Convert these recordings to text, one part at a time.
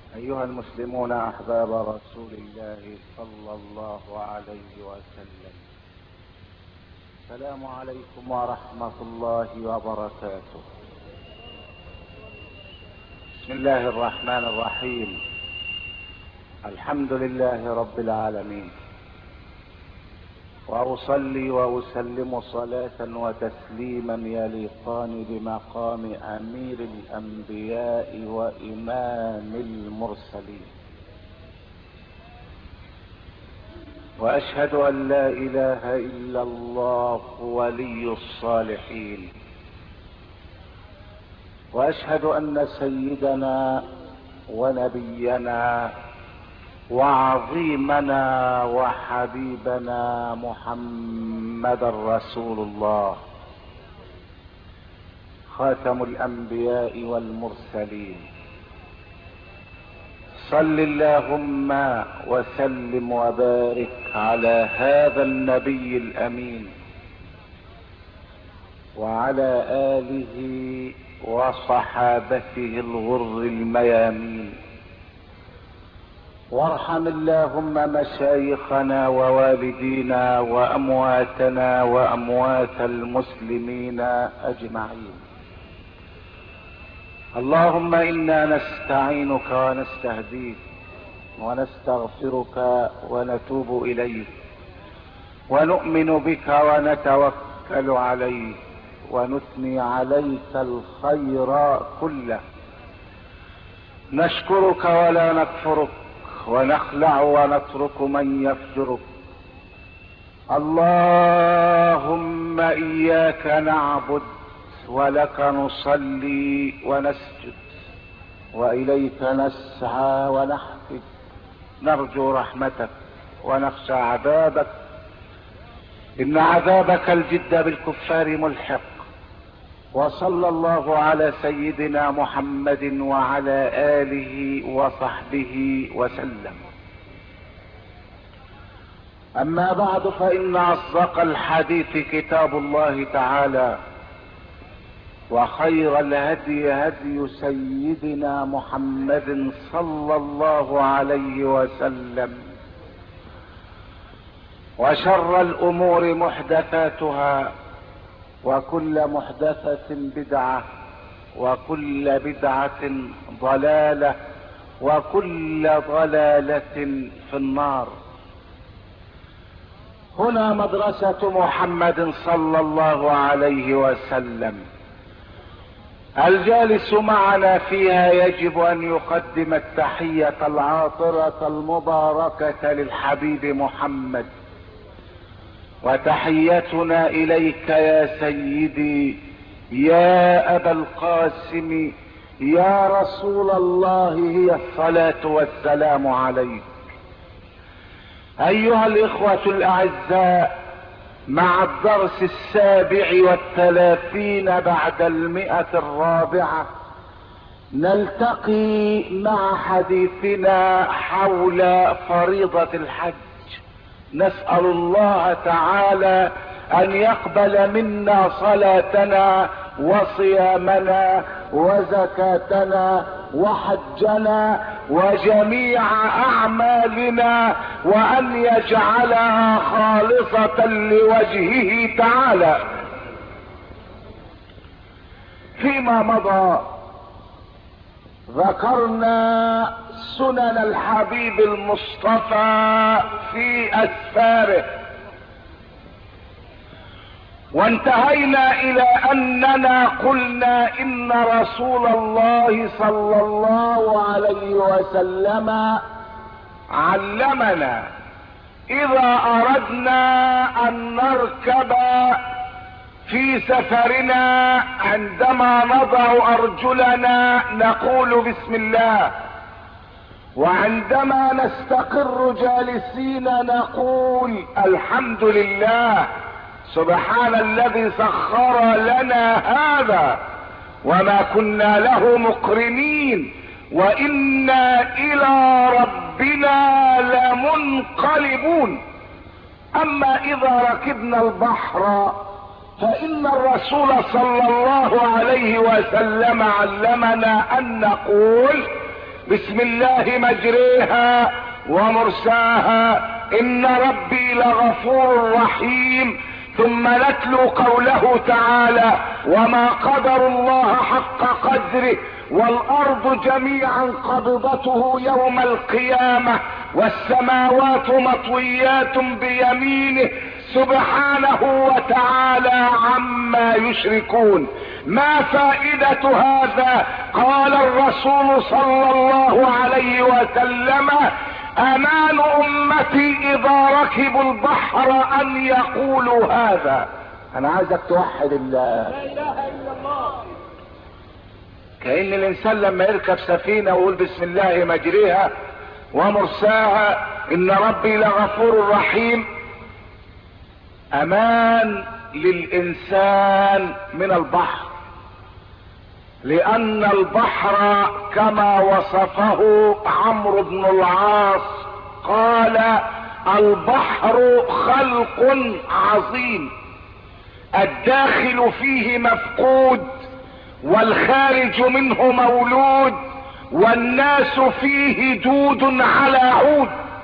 أيها المسلمون أحباب رسول الله صلى الله عليه وسلم، السلام عليكم ورحمة الله وبركاته. بسم الله الرحمن الرحيم. الحمد لله رب العالمين، وأصلي وأسلم صلاة وتسليما يليقان بمقام أمير الأنبياء وإمام المرسلين، وأشهد أن لا إله إلا الله ولي الصالحين، وأشهد أن سيدنا ونبينا وعظيمنا وحبيبنا محمد رسول الله، خاتم الأنبياء والمرسلين. صل اللهم وسلم وبارك على هذا النبي الأمين وعلى آله وصحابته الغر الميامين، وارحم اللهم مشايخنا ووالدينا وأمواتنا وأموات المسلمين أجمعين. اللهم إنا نستعينك ونستهديك ونستغفرك ونتوب إليك ونؤمن بك ونتوكل عليك ونثني عليك الخير كله، نشكرك ولا نكفرك ونخلع ونترك من يفجرك. اللهم إياك نعبد ولك نصلي ونسجد وإليك نسعى ونحفد، نرجو رحمتك ونخشى عذابك، إن عذابك الجد بالكفار ملحق. وصلى الله على سيدنا محمد وعلى آله وصحبه وسلم. أما بعد، فإن أصدق الحديث كتاب الله تعالى، وخير الهدي هدي سيدنا محمد صلى الله عليه وسلم، وشر الأمور محدثاتها، وكل محدثة بدعة، وكل بدعة ضلالة، وكل ضلالة في النار. هنا مدرسة محمد صلى الله عليه وسلم، الجالس معنا فيها يجب أن يقدم التحية العاطرة المباركة للحبيب محمد، وتحيتنا إليك يا سيدي يا أبا القاسم يا رسول الله هي الصلاة والسلام عليك. أيها الإخوة الأعزاء، مع الدرس 37 بعد 100 نلتقي مع حديثنا حول فريضة الحج. نسأل الله تعالى أن يقبل منا صلاتنا وصيامنا وزكاتنا وحجنا وجميع أعمالنا، وأن يجعلها خالصة لوجهه تعالى. فيما مضى ذكرنا سنن الحبيب المصطفى في أسفاره، وانتهينا إلى أننا قلنا إن رسول الله صلى الله عليه وسلم علمنا إذا أردنا أن نركب في سفرنا عندما نضع أرجلنا نقول بسم الله، وعندما نستقر جالسين نقول الحمد لله، سبحان الذي سخر لنا هذا وما كنا له مقرنين وإنا إلى ربنا لمنقلبون. أما إذا ركبنا البحر فإن الرسول صلى الله عليه وسلم علمنا أن نقول بسم الله مجريها ومرساها ان ربي لغفور رحيم. ثم نتلو قوله تعالى وما قدر الله حق قدره والارض جميعا قبضته يوم القيامة والسماوات مطويات بيمينه سبحانه وتعالى عما يشركون. ما فائدة هذا؟ قال الرسول صلى الله عليه وسلم امان امتي اذا ركبوا البحر ان يقولوا هذا. انا عايزك توحد الله. لا اله الا الله. كأن الانسان لما يركب سفينة ويقول بسم الله مجريها ومرساها ان ربي لغفور رحيم، امان للانسان من البحر، لان البحر كما وصفه عمرو بن العاص قال البحر خلق عظيم الداخل فيه مفقود والخارج منه مولود والناس فيه دود على عود.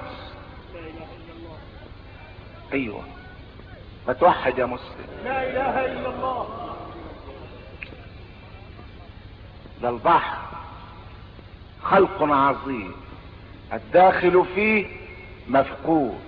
ايوه ما توحد يا مسلم. لا اله الا الله. ده البحر خلق عظيم الداخل فيه مفقود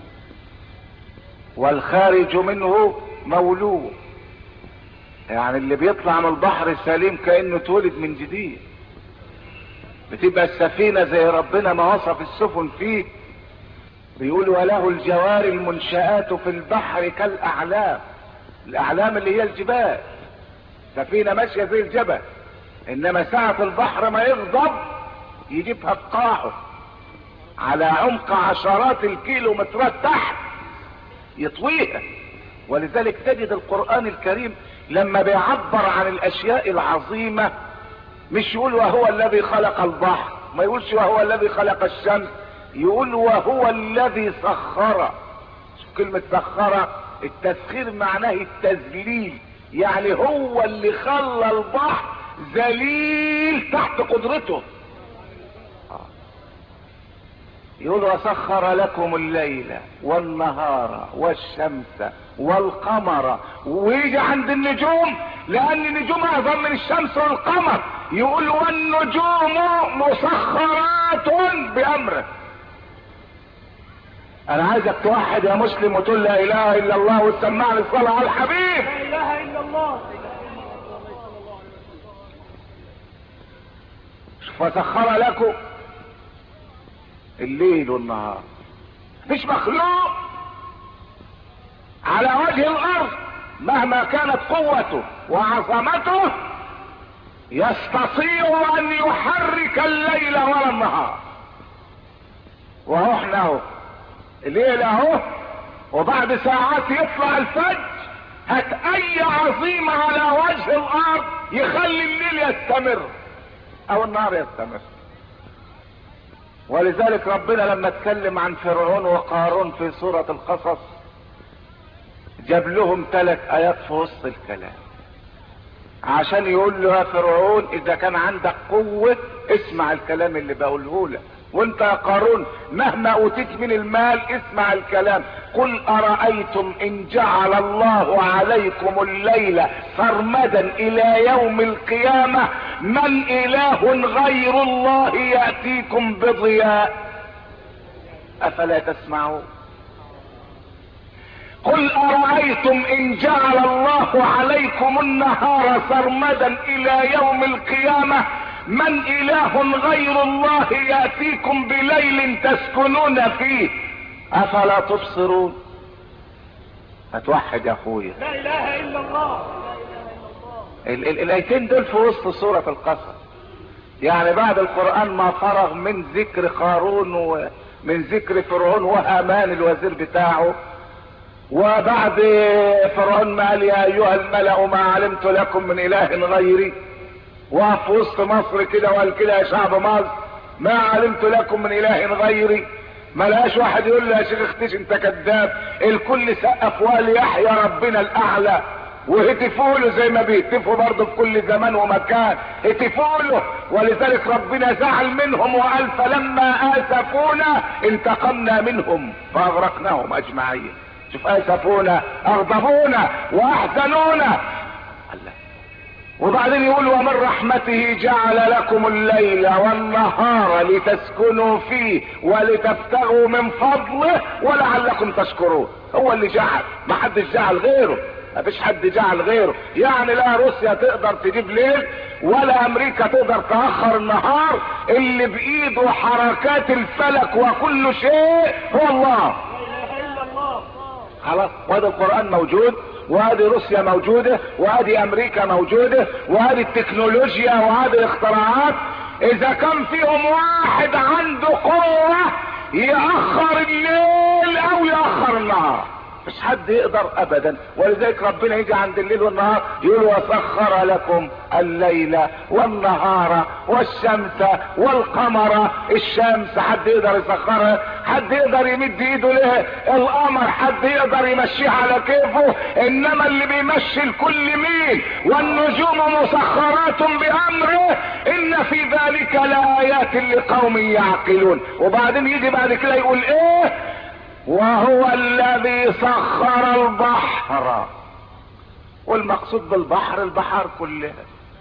والخارج منه مولود. يعني اللي بيطلع من البحر سليم كأنه اتولد من جديد. بتبقى السفينة زي ربنا ما وصف السفن فيه، بيقول وله الجوار المنشآت في البحر كالأعلام. الأعلام اللي هي الجبال، سفينة ماشية زي الجبل، انما ساعة البحر ما يغضب يجيبها بقاعه على عمق عشرات الكيلومترات تحت يطويها. ولذلك تجد القرآن الكريم لما بيعبر عن الاشياء العظيمة مش يقول وهو الذي خلق البحر، ما يقولش وهو الذي خلق الشمس، يقول وهو الذي سخر. كلمة سخر التسخير معناه التذليل، يعني هو اللي خلى البحر ذليل تحت قدرته. يقول وسخر لكم الليل والنهار والشمس والقمر، ويجي عند النجوم لان النجوم اعظم من الشمس والقمر يقول والنجوم مسخرات بامره. انا عايزك توحد يا مسلم وتقول لا اله الا الله وتسمعني الصلاة على الحبيب. لا اله الا الله. فسخر لكم الليل والنهار. مش مخلوق على وجه الارض مهما كانت قوته وعظمته يستطيع ان يحرك الليل ولا النهار. وهو احنا اهو الليل اهو وبعد ساعات يطلع الفجر، هات اي عظيمة على وجه الارض يخلي الليل يستمر او النهار يستمر. ولذلك ربنا لما اتكلم عن فرعون وقارون في سورة القصص جاب لهم 3 آيات في وسط الكلام عشان يقول له يا فرعون اذا كان عندك قوة اسمع الكلام اللي بقوله لك، وانت يا قارون مهما اوتيت من المال اسمع الكلام. قل ارأيتم ان جعل الله عليكم الليل سرمدا الى يوم القيامة من اله غير الله يأتيكم بضياء افلا تسمعون. قل ارأيتم ان جعل الله عليكم النهار سرمدا الى يوم القيامة من اله غير الله يأتيكم بليل تسكنون فيه افلا تبصرون. هتوحد يا اخويا. لا اله الا الله. الايتين دول في وسط سورة القصص، يعني بعد القرآن ما فرغ من ذكر قارون ومن ذكر فرعون وهامان الوزير بتاعه، وبعد فرعون ما قال يا ايها الملأ ما علمت لكم من اله غيري، وفي وسط مصر كده وقال كده يا شعب مصر ما علمت لكم من اله غيري، ما لقاش واحد يقول له يا شيخ اختش انت كذاب، الكل سقف وقال يحيى ربنا الاعلى. وهتفوا له زي ما بيهتفوا برضه في كل زمان ومكان، هتفوا له. ولذلك ربنا زعل منهم وقال فلما اسفونا انتقمنا منهم فاغرقناهم اجمعين. شوف، اسفونا اغضبونا واحزنونا. الله. وبعدين يقول ومن رحمته جعل لكم الليل والنهار لتسكنوا فيه ولتبتغوا من فضله ولعلكم تشكرون. هو اللي جعل، ما حدش جعل غيره، ما فيش حد جعل غيره. يعني لا روسيا تقدر تجيب ليل ولا امريكا تقدر تأخر النهار. اللي بايده حركات الفلك وكل شيء هو الله. خلاص، وهذا القرآن موجود، وهذه روسيا موجودة، وهذه امريكا موجودة، وهذه التكنولوجيا وهذه الاختراعات. اذا كان فيهم واحد عنده قوة يأخر الليل او يأخر النهار، مش حد يقدر ابدا. ولذلك ربنا يجي عند الليل والنهار يقول وسخر لكم الليل والنهار والشمس والقمر. الشمس حد يقدر يسخرها؟ حد يقدر يمد ايده ليه؟ القمر حد يقدر يمشيه على كيفه؟ انما اللي بيمشي الكل مين؟ والنجوم مسخرات بامره ان في ذلك لآيات لقوم يعقلون. وبعدين يجي بعد كده يقول ايه؟ وهو الذي سخر البحر. والمقصود بالبحر البحار كلها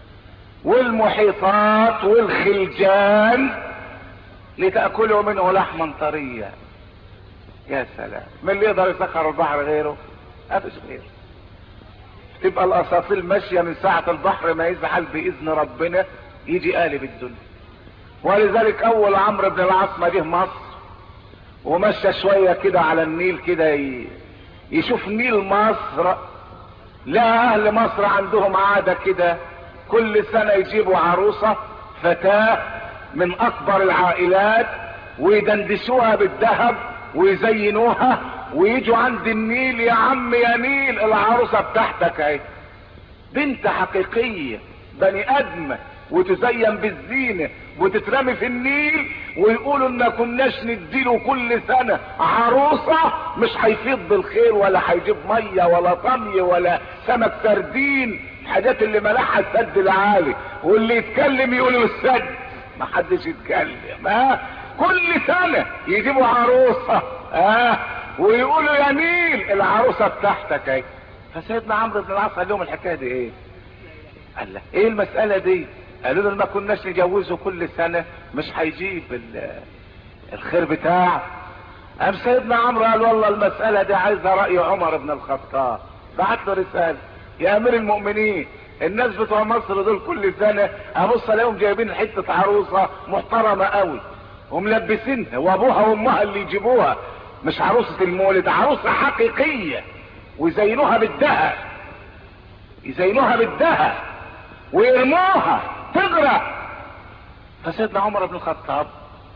والمحيطات والخلجان لتأكلوا منه لحما طريا. يا سلام، من اللي يقدر يسخر البحر غيره؟ مفيش غيره. تبقى الاساطيل ماشيه من ساعه البحر ما يزحل باذن ربنا يجي قالب الدنيا. ولذلك اول عمرو بن العاص ما جه مصر ومشى شويه كده على النيل كده يشوف نيل مصر، لا اهل مصر عندهم عاده كده كل سنه يجيبوا عروسه فتاه من اكبر العائلات ويدندسوها بالذهب ويزينوها ويجوا عند النيل. يا عم يا نيل العروسه بتاعتك اهي، بنت حقيقيه بني ادم وتزين بالزينه وتترمي في النيل، ويقولوا ان كناش نديله كل سنه عروسه مش هيفيض بالخير ولا هيجيب ميه ولا طمي ولا سمك سردين، الحاجات اللي ملحها السد العالي. واللي يتكلم يقولوا السد، ما حدش يتكلم. كل سنه يجيبوا عروسه ويقولوا يا نيل العروسه بتاعتك اهي. فسيدنا عمرو بن العاص قال لهم الحكايه دي ايه؟ قال له ايه المساله دي؟ قالوا له ما كناش نجوزه كل سنه مش هيجيب الخير بتاعه. قام سيدنا عمرو قال والله المساله دي عايزه راي عمر بن الخطاب. بعت له رساله يا امير المؤمنين، الناس بتوع مصر دول كل سنه ابص الاقيهم جايبين حته عروسه محترمه قوي وملبسينها وابوها وامها اللي يجيبوها، مش عروسه المولد، عروسه حقيقيه ويزينوها بالذهب، يزينوها بالذهب ويرموها تغرق. فسيدنا عمر بن الخطاب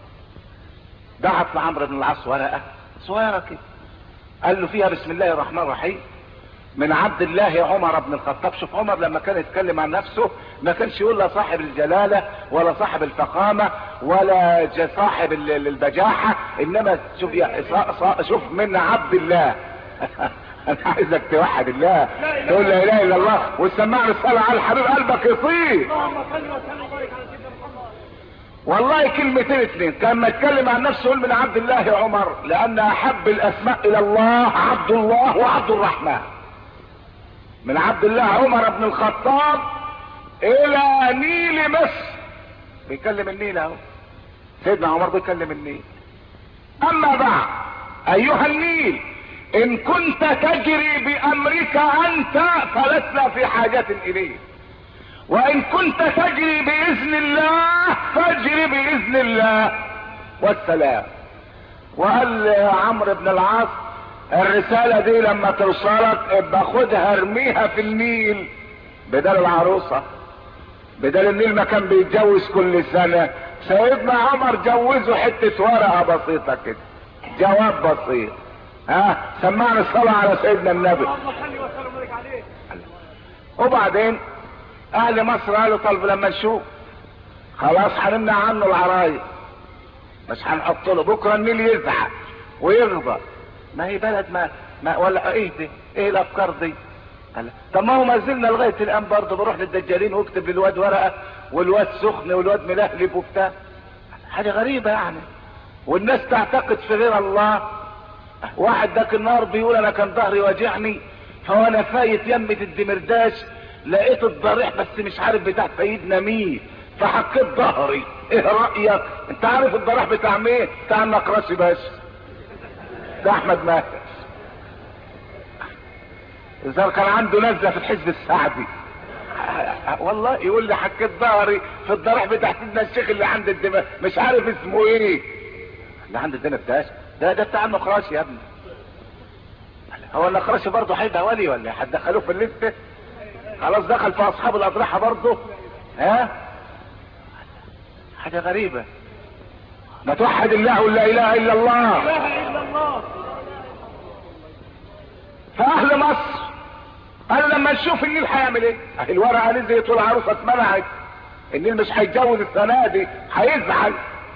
بعت لعمرو بن العاص ورقه صغيره كده قال له فيها بسم الله الرحمن الرحيم من عبد الله عمر بن الخطاب. شوف عمر لما كان يتكلم عن نفسه ما كانش يقول لا صاحب الجلاله ولا صاحب الفخامه ولا صاحب البجاحه، انما شوف من عبد الله. انا عايزك توحد الله، تقول لا اله الا الله وتسمعني الصلاه على الحبيب قلبك يطير. والله كلمتين اتنين كان ما يتكلم عن نفسه يقول من عبد الله عمر، لان احب الاسماء الى الله عبد الله وعبد الرحمن. من عبد الله عمر بن الخطاب الى نيل مصر، بيكلم النيل اهو، سيدنا عمر بيكلم النيل. اما بعد ايها النيل ان كنت تجري بامرك انت فلسنا في حاجة اليه، وان كنت تجري باذن الله فاجري باذن الله والسلام. وقال عمرو بن العاص الرسالة دي لما توصلك ابقى خدها ارميها في النيل بدل العروسة، بدل النيل ما كان بيتجوز كل سنة. سيدنا عمر جوزه حتة ورقة بسيطة كده، جواب بسيط. سمعنا الصلاة على سيدنا النبي. وبعدين اهل مصر قالوا طيب لما نشوف خلاص هنمنع عنه العرايس، مش هنحط له، بكره النيل يزعل ويغضب. ما هي بلد ما ولا ايه دي؟ ايه الافكار دي؟ طب ما هو ما زلنا لغايه الان برضه بروح للدجالين واكتب للواد ورقه والواد سخن والواد ملهلب وبتاع. حاجه غريبه يعني. والناس تعتقد في غير الله. واحد ذاك النهار بيقول انا كان ظهري واجعني فوانا فايت يمة الدمرداش لقيت الضريح بس مش عارف بتاع سيدنا مين فحكيت ظهري. ايه رايك؟ انت عارف الضريح بتاع مين؟ بتاع النقراشي باشا، ده احمد ماهر. اذا كان عنده نزله في الحزب السعدي والله يقول لي حكيت ظهري في الضريح بتاع سيدنا الشيخ اللي عند الدماغ مش عارف اسمه ايه اللي عند الدمرداش. ده بتاع النقراشي يا ابني. هو النقراشي برضه هيبقى ولي ولا هتدخلوه في الليسته؟ خلاص دخل في اصحاب الاضرحه برضه. ها حاجه غريبه. ما توحد الله ولا اله الا الله. لا اله الا الله. فاهل مصر قالوا لما نشوف النيل هيعمل ايه؟ اهي الورقه نزلت والعروسه اتمنعت. النيل مش هيتجوز السنه دي، هيزعل.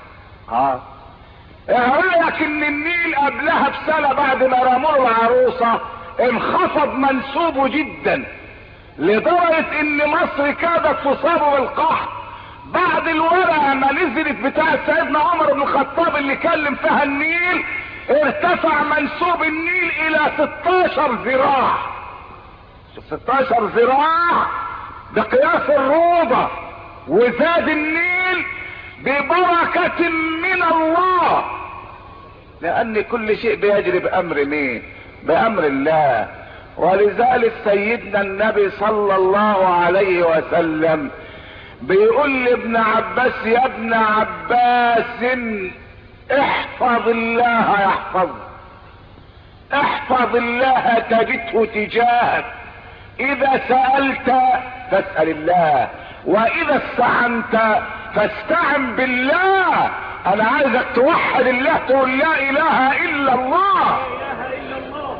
ايه رايك ان النيل قبلها بسنه بعد ما رموا العروسه انخفض منسوبه جدا لدرجه ان مصر كادت تصاب بالقحط بعد الورقه ما نزلت بتاع سيدنا عمر بن الخطاب اللي كلم فيها النيل. ارتفع منسوب النيل الى 16 ذراع. 16 ذراع بقياس الروضه. وزاد النيل ببركة من الله، لان كل شيء بيجري بامر مين؟ بامر الله. ولذلك سيدنا النبي صلى الله عليه وسلم بيقول لابن عباس يا ابن عباس احفظ الله يحفظك، احفظ الله تجده تجاهك، اذا سألت فاسأل الله، واذا استعنت فاستعن بالله. انا عايزك توحد الله تقول لا اله الا الله. لا اله الا الله.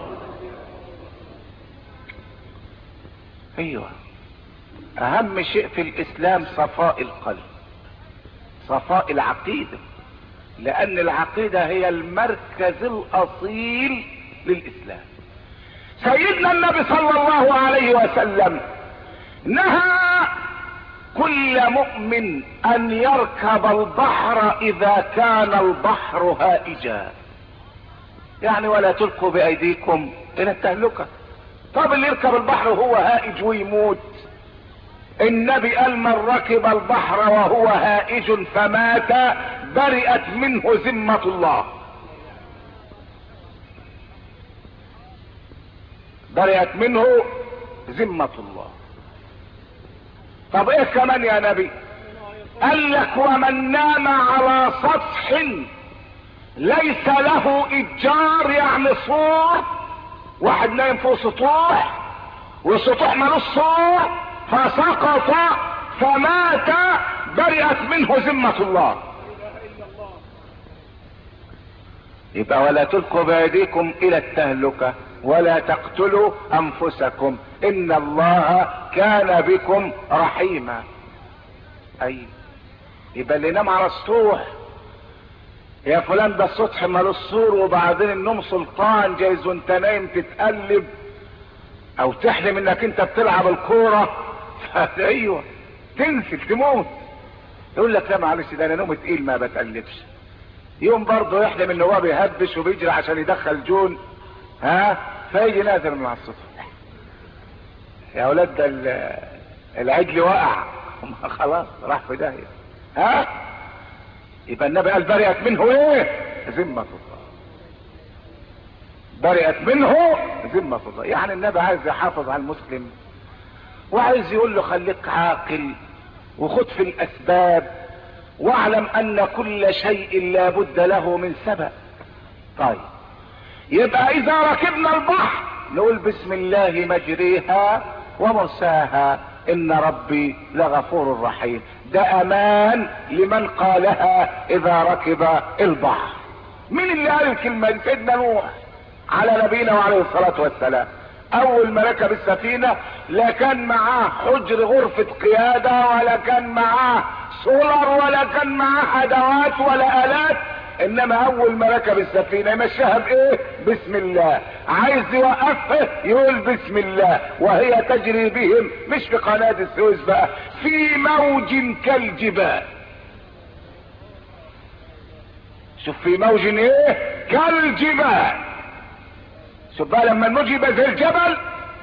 ايوه اهم شيء في الاسلام صفاء القلب، صفاء العقيدة، لان العقيدة هي المركز الاصيل للاسلام. سيدنا النبي صلى الله عليه وسلم نهى كل مؤمن ان يركب البحر اذا كان البحر هائجا، يعني ولا تلقوا بايديكم الى التهلكة. طب اللي يركب البحر وهو هائج ويموت، النبي قال من ركب البحر وهو هائج فمات برئت منه ذمة الله، برئت منه ذمة الله. طب ايه كمان يا نبي؟ قال لك ومن نام على سطح ليس له اتجار، يعني سور، واحد نايم فوق سطوح والسطوح مالوش سور فسقط فمات برئت منه ذمة الله. يبقى ولا تلقوا بايديكم الى التهلكة ولا تقتلوا انفسكم ان الله كان بكم رحيما. اي يبقى اللي نام على السطوح يا فلان ده السطح مالوش سور، وبعدين النوم سلطان جايز وانت نايم تتقلب او تحلم انك انت بتلعب الكورة ايوه تنزل تموت. يقول لك لا معلش ده انا نومي تقيل ما بتقلبش. يوم برضه يحلم ان هو بيهبش وبيجري عشان يدخل جون، فيجي نازل من على السطح. يا اولاد ده العجل وقع خلاص راح في داهيه. يبقى النبي قال برئت منه ايه؟ ذمة الله. برئت منه ذمة الله، يعني النبي عايز يحافظ على المسلم وعايز يقول له خليك عاقل وخد في الاسباب واعلم ان كل شيء لا بد له من سبب. طيب يبقى اذا ركبنا البحر نقول بسم الله مجريها ومرساها ان ربي لغفور رحيم. ده امان لمن قالها اذا ركب البحر. مين اللي قال الكلمة دي؟ سيدنا نوح على نبينا وعليه الصلاة والسلام. اول ما ركب السفينة لا كان معاه حجر غرفة قيادة ولا كان معاه سولر ولا كان معاه ادوات ولا الات، انما اول ما ركب السفينة يمشيها بايه؟ بسم الله. عايز يوقفها يقول بسم الله، وهي تجري بهم مش في قناة السويس بقى، في موج كالجبال. شوف في موج ايه؟ كالجبال. شوف بقى لما الموج يبقى زي الجبل،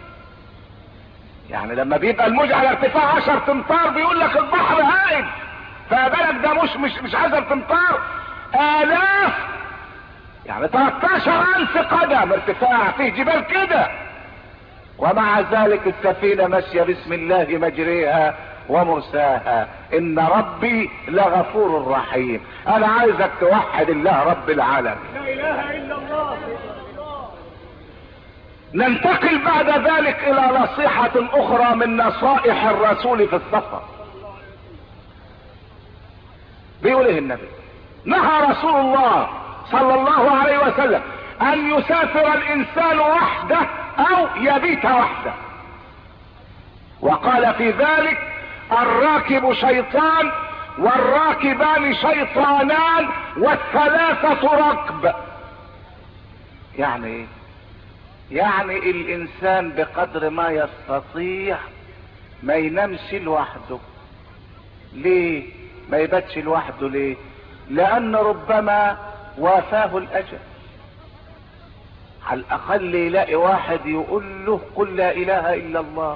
يعني لما بيبقى الموج على ارتفاع 10 امتار بيقول لك البحر هائل، فبالك ده مش 10 امتار، آلاف، يعني 13,000 قدم ارتفاع، فيه جبال كده. ومع ذلك السفينة ماشية بسم الله مجريها ومرساها، ان ربي لغفور رحيم. انا عايزك توحد الله رب العالمين. لا اله الا الله. ننتقل بعد ذلك الى نصيحة اخرى من نصائح الرسول في السفر. بيقول ايه النبي؟ نهى رسول الله صلى الله عليه وسلم ان يسافر الانسان وحده او يبيت وحده، وقال في ذلك الراكب شيطان والراكبان شيطانان والثلاثة ركب. يعني ايه؟ يعني الانسان بقدر ما يستطيع ما ينامش لوحده. ليه ما يباتش لوحده؟ ليه؟ لان ربما وافاه الاجل، على الاقل يلاقي واحد يقول له قل لا اله الا الله.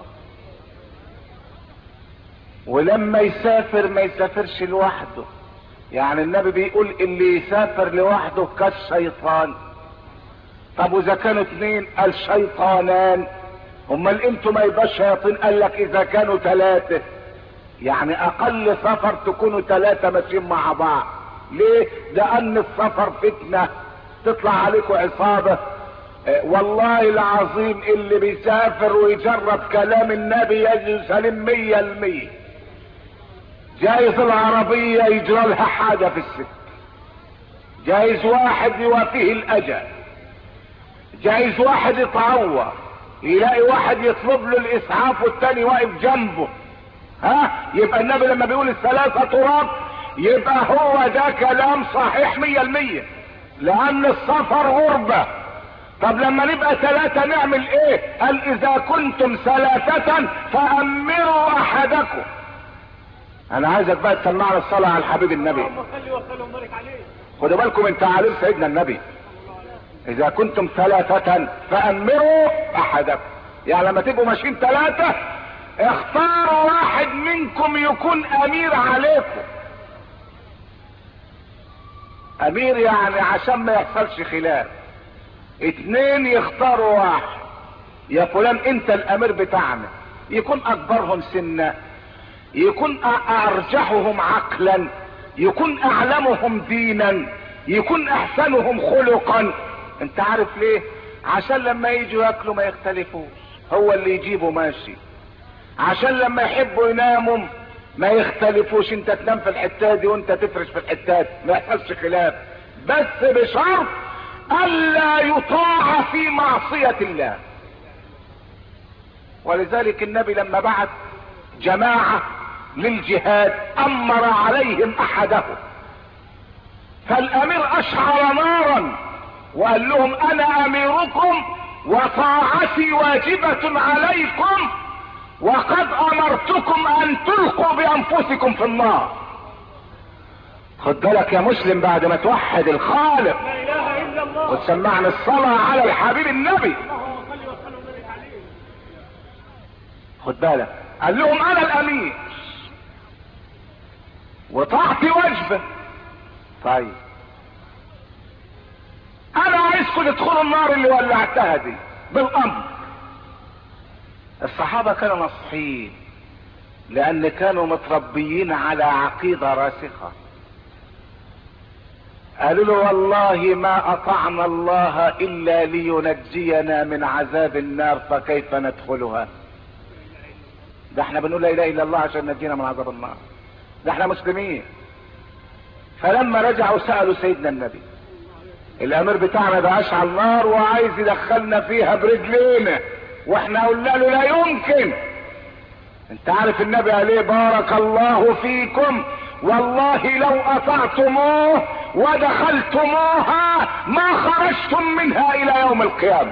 ولما يسافر ما يسافرش لوحده، يعني النبي بيقول اللي يسافر لوحده كالشيطان. طب واذا كانوا 2 قال شيطانان، امال انتوا ما يبقاش شياطين؟ قال لك اذا كانوا 3، يعني اقل سفر تكونوا 3 ماشيين مع بعض. ليه؟ لان السفر فتنة، تطلع عليكم عصابة. والله العظيم اللي بيسافر ويجرب كلام النبي يجي سليم 100%. جايز العربية يجرى لها حاجة في السكة، جايز واحد يوافيه الاجل، جايز واحد يتعور، يلاقي واحد يطلب له الاسعاف والتاني واقف جنبه. يبقى النبي لما بيقول الثلاثة تراب يبقى هو ده كلام صحيح 100%، لان السفر غربة. طب لما نبقى 3 نعمل ايه؟ قال اذا كنتم 3 فامروا احدكم. انا عايزك بقى تسمعنا الصلاة على الحبيب النبي. اللهم صل وسلم وبارك عليه. خدوا بالكم من تعاليم سيدنا النبي. اذا كنتم 3 فامروا احدكم، يعني لما تبقوا ماشيين 3 اختاروا واحد منكم يكون امير عليكم. امير يعني عشان ما يحصلش خلاف. 2 يختاروا واحد، يا فلان انت الامير بتاعنا، يكون اكبرهم سنا، يكون ارجحهم عقلا، يكون اعلمهم دينا، يكون احسنهم خلقا. انت عارف ليه؟ عشان لما يجوا ياكلوا ما يختلفوش، هو اللي يجيبه ماشي. عشان لما يحبوا يناموا ما يختلفوش، انت تنام في الحتة دي وانت تفرش في الحتة دي، ما يحصلش خلاف، بس بشرط الا يطاع في معصية الله. ولذلك النبي لما بعت جماعة للجهاد امر عليهم احدهم، فالامير اشعل نارا وقال لهم انا اميركم وطاعتي واجبة عليكم، وقد امرتكم ان تلقوا بانفسكم في النار. خد بالك يا مسلم بعد ما توحد الخالق لا اله الا الله وتسمعنا الصلاة على الحبيب النبي. اللهم صل وسلم وبارك عليه. خد بالك، قال لهم انا الامير وطاعتي واجبة. طيب انا عايزكم تدخلوا النار اللي ولعتها دي بالامر. الصحابة كانوا نصحين لان كانوا متربيين على عقيدة راسخة. قالوا له والله ما اطعنا الله الا لينجينا من عذاب النار فكيف ندخلها؟ ده احنا بنقول لا اله الا الله عشان نجينا من عذاب النار، ده احنا مسلمين. فلما رجعوا سألوا سيدنا النبي، الامير بتاعنا ده اشعل نار وعايز يدخلنا فيها برجلينا، واحنا قلنا له لا يمكن. انت عارف النبي قال ايه؟ بارك الله فيكم والله لو اطعتموه ودخلتموها ما خرجتم منها الى يوم القيامة.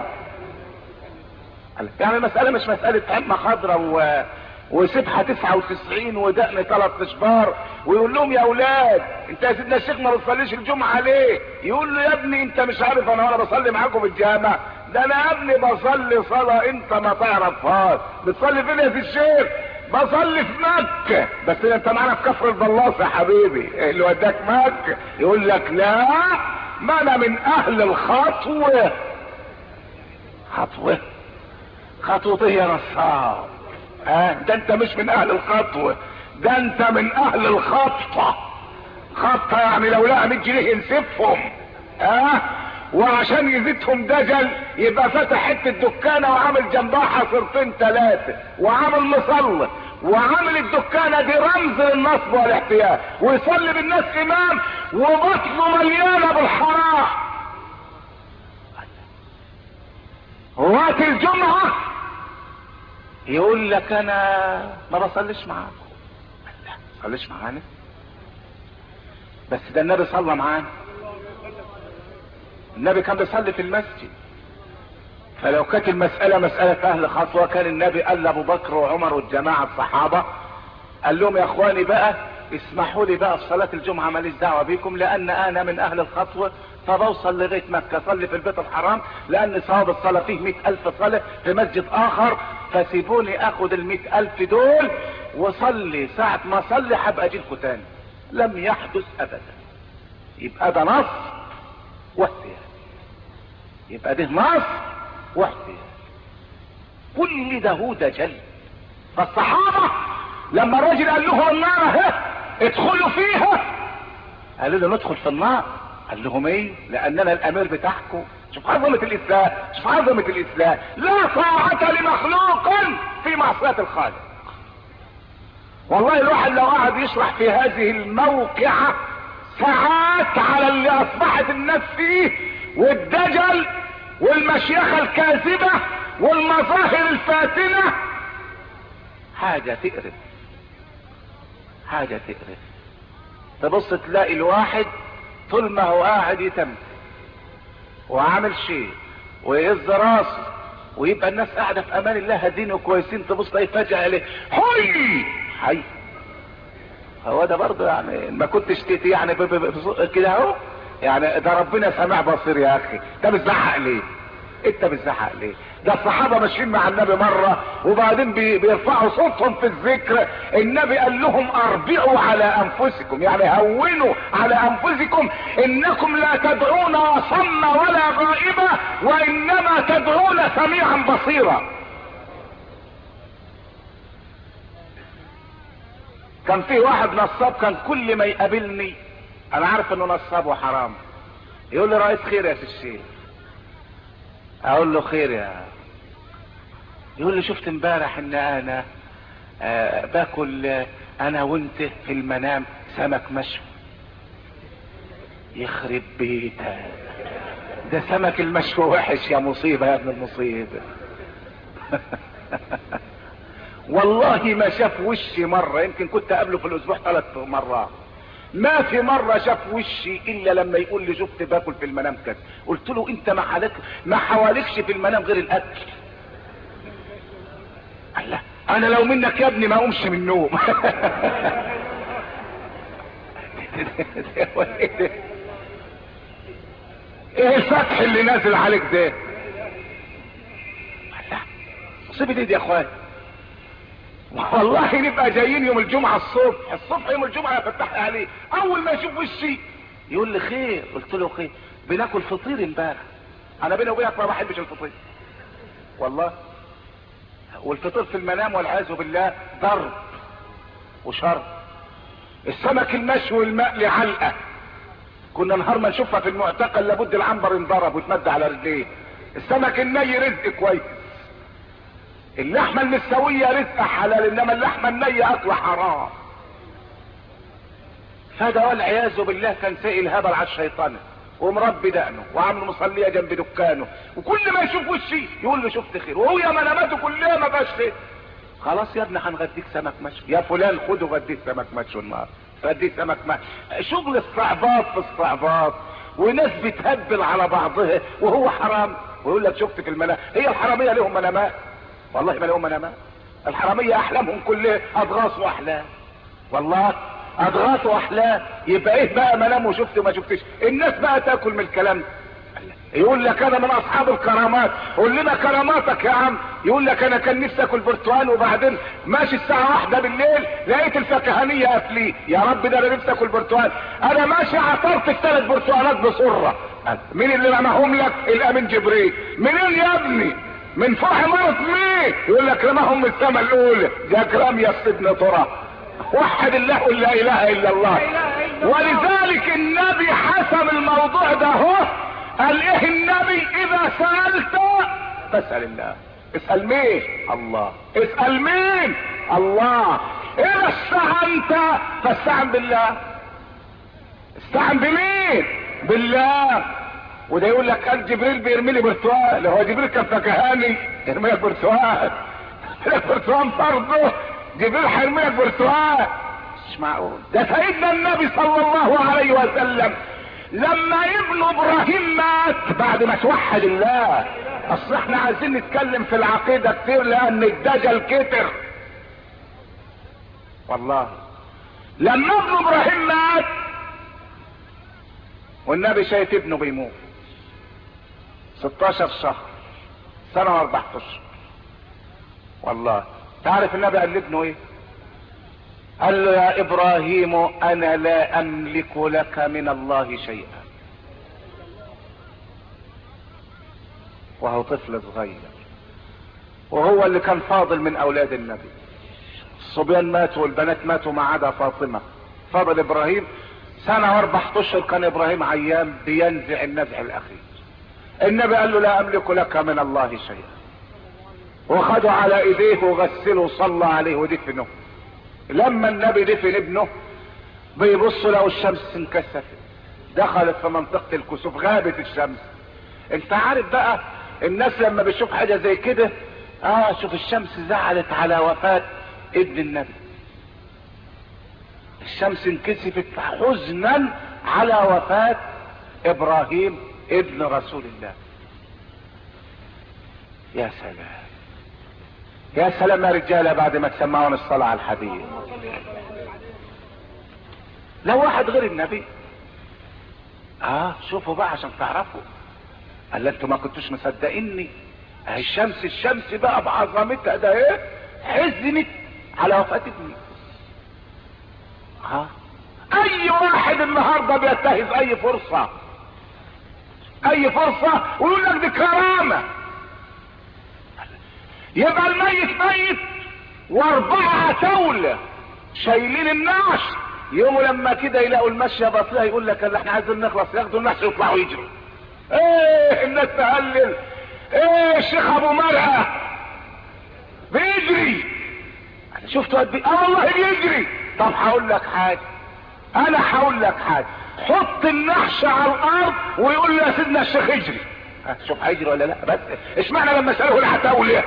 يعني المسألة مش مسألة عمة خضرة وسبحة 99 ودقن 3 اشبار ويقول لهم يا اولاد انت يا سيدنا الشيخ ما بتصليش الجمعة ليه؟ يقول له يا ابني انت مش عارف انا وانا بصلي معاكم في الجامع، ده انا يا ابني بصلي صلاة انت ما تعرفهاش. بتصلي فين يا سيدي الشيخ؟ بصلي في مكة. بس انت معانا في كفر البلاص يا حبيبي اللي وداك مكة. يقول لك لا ما انا من اهل الخطوة. خطوة ايه يا نصاب؟ ده انت مش من اهل الخطوة، ده انت من اهل الخطة. خطة يعني لو لقى 100 جنيه ينسفهم. وعشان يزيدهم دجل يبقى فاتح حتة دكانة وعامل جنبها حصرتين 3 وعامل مصلى وعامل الدكانة دي رمز للنصب والاحتيال ويصلي بالناس امام وبطنه مليانة بالحرام. وقت الجمعة يقول لك انا ما بصليش معاكم. لا ما بصليش معانا، بس ده النبي صلى معانا. النبي كان بيصلي في المسجد. فلو كانت المسألة مسألة اهل خطوة كان النبي قال لابو بكر وعمر والجماعة الصحابة قال لهم يا اخواني بقى اسمحوا لي بقى في صلاة الجمعة ماليش دعوة بيكم لان انا من اهل الخطوة فبوصل لغاية مكة صلي في البيت الحرام لان صواب الصلاة فيه 100,000 صلاة في مسجد اخر، فسيبوني اخد ال100,000 دول وصلي ساعة ما صلي حبقى اجيلكوا تاني. لم يحدث ابدا. يبقى ده نص واحتيال. يبقى ده نص واحتيال. كل ده هو دجل. فالصحابة لما الراجل قال لهم النار اهي ادخلوا فيها قالوا له ندخل في النار. قال لهم ايه؟ لاننا الامير بتاعكم. شوف عظمة الاسلام، شوف عظمة الاسلام. لا طاعة لمخلوق في معصية الخالق. والله الواحد لو قعد يشرح في هذه الموقعة ساعات على اللي اصبحت الناس فيه والدجل والمشيخة الكاذبة والمظاهر الفاتنة حاجة تقرف. حاجة تقرف. تبص تلاقي الواحد طول ما هو قاعد يتم وعامل شيء ويهز راسه ويبقى الناس قاعدة في امان الله هادين وكويسين، تبص تلاقي فجأة عليه حي. هو ده برضه يعني ما كنتش تيتي يعني كده اهو. يعني ده ربنا سميع بصير يا اخي. انت بتزعق ليه؟ انت بتزعق ليه؟ ده الصحابة ماشيين مع النبي مرة وبعدين بيرفعوا صوتهم في الذكر. النبي قال لهم اربعوا على انفسكم، يعني هونوا على انفسكم، انكم لا تدعون صم ولا غائبة وانما تدعون سميعا بصيرا. كان في واحد نصاب كان كل ما يقابلني انا عارف انه نصاب وحرام يقول لي رئيس خير يا الشيخ. اقول له خير يا. يقول لي شفت امبارح ان انا باكل انا وانت في المنام سمك مشوي. يخرب بيتك، ده سمك المشوي وحش يا مصيبة يا ابن المصيبة. والله ما شاف وشي مرة، يمكن كنت اقابله في الاسبوع 3 مرات، ما في مرة شاف وشي الا لما يقول لي شفت باكل في المنام كده. قلت له انت ما حوالكش في المنام غير الاكل. قال لا انا لو منك يا ابني ما اقومش من النوم. ايه الفتح اللي نازل عليك ده؟ لا مصيبة ايه دي يا اخوان؟ والله نبقى جايين يوم الجمعة الصبح يوم الجمعة يفتح عليه، اول ما يشوف وشي يقول لي خير. قلت له خير. بناكل فطير امبارح. انا بيني وبينك ما بحبش الفطير والله، والفطير في المنام والعياذ بالله ضرب وشر. السمك المشوي المقلي علقة، كنا نهار ما نشوفها في المعتقل لابد العنبر ينضرب ويتمد على رجليه. السمك الني رزق كويس، اللحمة المستوية رزق حلال، انما اللحمة النية اكل حرام. فده والعياذ بالله كان سائل هبل على الشيطان ومربي دقنه وعامل مصلية جنب دكانه، وكل ما يشوف وشي يقول له شفت خير، وهو يا مناماته كلها ما فيهاش خير. خلاص يا ابني هنغديك سمك مشوي، يا فلان خده غديك سمك مشوي النهارده. توديه سمك ما. شغل الصعبات في الصعبات، وناس بتهبل على بعضها وهو حرام. ويقول لك شفت في المنام. هي الحراميه لهم منامات؟ والله ما لهم منامات. الحراميه احلامهم كلها اضغاث واحلام، والله اضغاث واحلام. يبقى ايه بقى منام وشفت وما شفتش؟ الناس بقى تاكل من الكلام ده. يقول لك انا من اصحاب الكرامات. قول لنا كراماتك يا عم. يقول لك انا كان نفسي اكل برتقال، وبعدين ماشي الساعه 1 بالليل لقيت الفكهانيه قافلين. يا رب ده انا نفسي اكل برتقال. انا ماشي عطرت ال3 برتقالات بسره. مين اللي رماهم لك؟ الامين جبريل. منين يا ابني؟ من فرح مرض مين؟ يقول لك رماهم من السماء الاولى. جاك رمي ابن ترى. وحد الله قل لا اله الا الله. ولذلك النبي حسم الموضوع ده هو. قال ايه النبي؟ اذا سألت فاسأل الله. اسأل مين؟ الله. اسأل مين؟ الله. اذا استعنت فاستعن بالله. استعن بمين؟ بالله. وده يقول لك قال جبريل بيرمي لي برتقال. هو جبريل كان فكهاني يرمي لك برتقال؟ لك برتقال برضه؟ جبريل هيرمي لك برتقال؟ مش معقول. ده سيدنا النبي صلى الله عليه وسلم لما ابن ابراهيم مات بعد ما توحد الله. اصل احنا عايزين نتكلم في العقيدة كتير لان الدجل كتر والله. لما ابن ابراهيم مات والنبي شايف ابنه بيموت 16 شهر، سنة و14 والله. تعرف النبي قال لابنه ايه؟ قال له يا ابراهيم انا لا املك لك من الله شيئا. وهو طفل صغير، وهو اللي كان فاضل من اولاد النبي. الصبيان ماتوا والبنات ماتوا ما عدا فاطمة. فاضل ابراهيم. سنة و4 اشهر كان ابراهيم عيان بينزع النزع الاخير. النبي قال له لا املك لك من الله شيئا. وخدوا على ايديه وغسلوا وصلى عليه ودفنه. لما النبي دفن ابنه بيبصوا لقوا الشمس انكسفت، دخلت في منطقة الكسوف، غابت الشمس. انت عارف بقى الناس لما بيشوف حاجة زي كده، شوف الشمس زعلت على وفاة ابن النبي. الشمس انكسفت حزنا على وفاة ابراهيم ابن رسول الله. يا سلام يا سلام يا رجاله بعد ما تسمعون الصلاة على الحبيب. لو واحد غير النبي شوفوا بقى عشان تعرفوا. قال انتوا ما كنتوش مصدقيني. اهي الشمس بقى بعظمتها ده ايه حزنت على وفاة ابني. اي واحد النهارده بينتهز اي فرصة ويقول لك دي كرامة. يبقى الميت ميت و4 تولة شايلين النعش. يوم لما كده يلاقوا المشية بطلها يقول لك اللي احنا عايزين نخلص، ياخدوا النعش ويطلعوا يجروا. ايه الناس تهلل. ايه الشيخ ابو مرأة بيجري. انا شفته قد ايه. والله بيجري. طب هقول لك حاجة. حط النحش على الارض ويقول له يا سيدنا الشيخ اجري. شوف هيجري ولا لا. بس اشمعنى لما سألوه العتاولة؟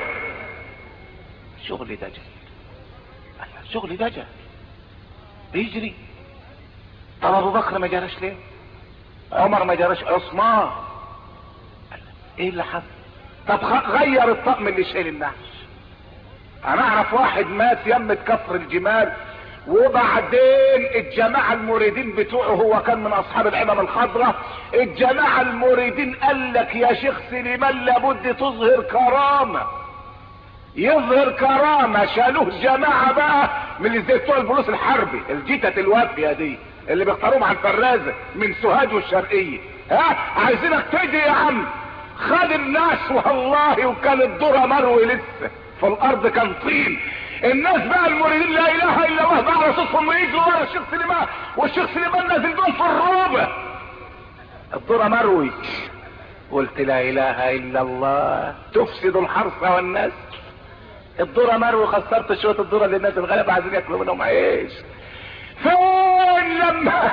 شغل دجل بيجري. طب ابو بكر ما جراش ليه؟ عمر ما جراش؟ عثمان ايه اللي حصل؟ طب غير الطقم اللي شايل النحش. انا اعرف واحد مات يمة كفر الجمال، وبعدين الجماعة المريدين بتوعه، هو كان من اصحاب العمم الخضراء، الجماعة المريدين قال لك يا شيخ سليمان لابد تظهر كرامة. يظهر كرامة. شالوه جماعة بقى من اللي زي بتوع البوليس الحربي، الجيتة الوافية دي اللي بيختاروهم على الفرازة من سوهاج والشرقية. عايزينك تيجي يا عم. خد الناس والله وكان الذرة مروي لسه في الارض كان طين. الناس بقى المريدين لا اله الا الله بقى رصصهم ويجروا ورا الشيخ سليمان، والشيخ سليمان نازل بهم في الروبة. الذرة مروي. قلت لا اله الا الله تفسد الحرث والنسل. الذرة مروي. خسرت شوية الذرة اللي الناس الغلابة عايزين ياكلوا منهم عيش. فين لما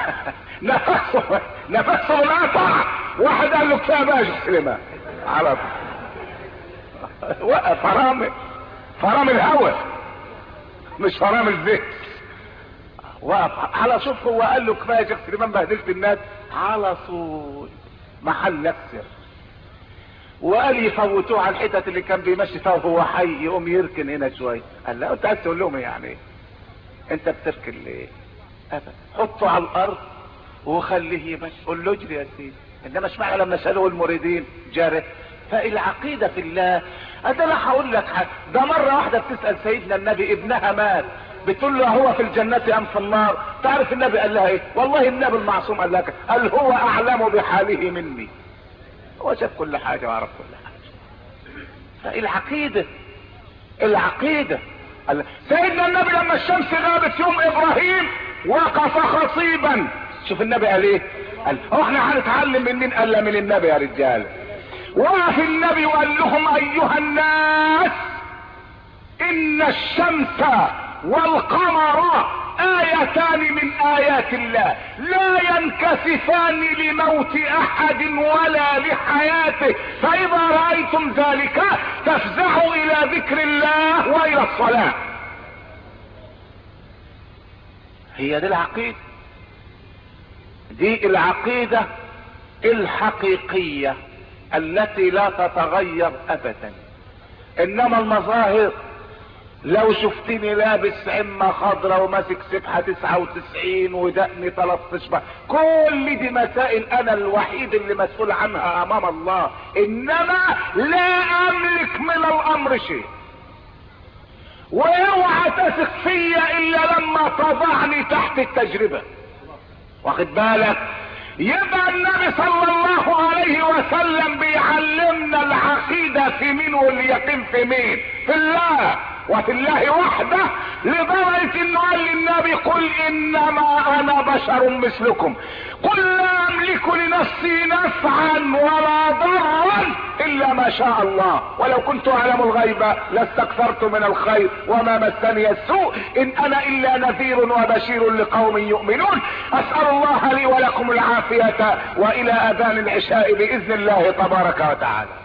نفسه القطع واحد قال له كفايه بقى يا شيخ سليمان على طول. وقف. فرامل الهوى مش فرامل الذهن. وقف على صوت، هو قال له كفايه يا شيخ سليمان بهدلت الناس على طول، محل اكسر. وقال يفوتوه على الحتت اللي كان بيمشي فيها وهو حي، يقوم يركن هنا شويه. قال لا، انت عايز تقول لهم يعني انت بتركن ليه؟ ابدا، حطه على الارض وخليه يمشي، قول له اجري يا سيدي. انما اشمعنى لما سالوه المريدين جرى؟ فالعقيده في الله. انا هقول لك حاجه، ده مره واحده بتسال سيدنا النبي، ابنها مات، بتقول له هو في الجنة ام في النار؟ تعرف النبي قال لها ايه؟ والله النبي المعصوم قال لك، قال هو اعلم بحاله مني، هو شاف كل حاجة وعرف كل حاجة. فالعقيدة العقيدة. سيدنا النبي لما الشمس غابت يوم ابراهيم وقف خصيبا، شوف النبي قال ايه؟ قال هو احنا هنتعلم من مين؟ قال من النبي يا رجال. وقف النبي وقال لهم ايها الناس ان الشمس والقمر آيتان من آيات الله لا ينكسفان لموت أحد ولا لحياته، فإذا رأيتم ذلك فافزعوا إلى ذكر الله وإلى الصلاة. هي دي العقيدة، دي العقيدة الحقيقية التي لا تتغير أبدا. إنما المظاهر، لو شفتني لابس عمة خضرة وماسك سبحة 99 ودقني 13 كل دي مسائل انا الوحيد اللي مسؤول عنها امام الله، انما لا املك من الامر شيء. واوعى تثق فيا الا لما تضعني تحت التجربة، واخد بالك؟ يبقى النبي صلى الله عليه وسلم بيعلمنا العقيدة في مين واليقين في مين؟ في الله وفي الله وحده، لدرجة انه قال للنبي قل انما انا بشر مثلكم قل لا املك لنفسي نفعا ولا ضرا الا ما شاء الله ولو كنت اعلم الغيب لاستكثرت من الخير وما مسني السوء ان انا الا نذير وبشير لقوم يؤمنون. اسأل الله لي ولكم العافية والى اذان العشاء باذن الله تبارك وتعالى.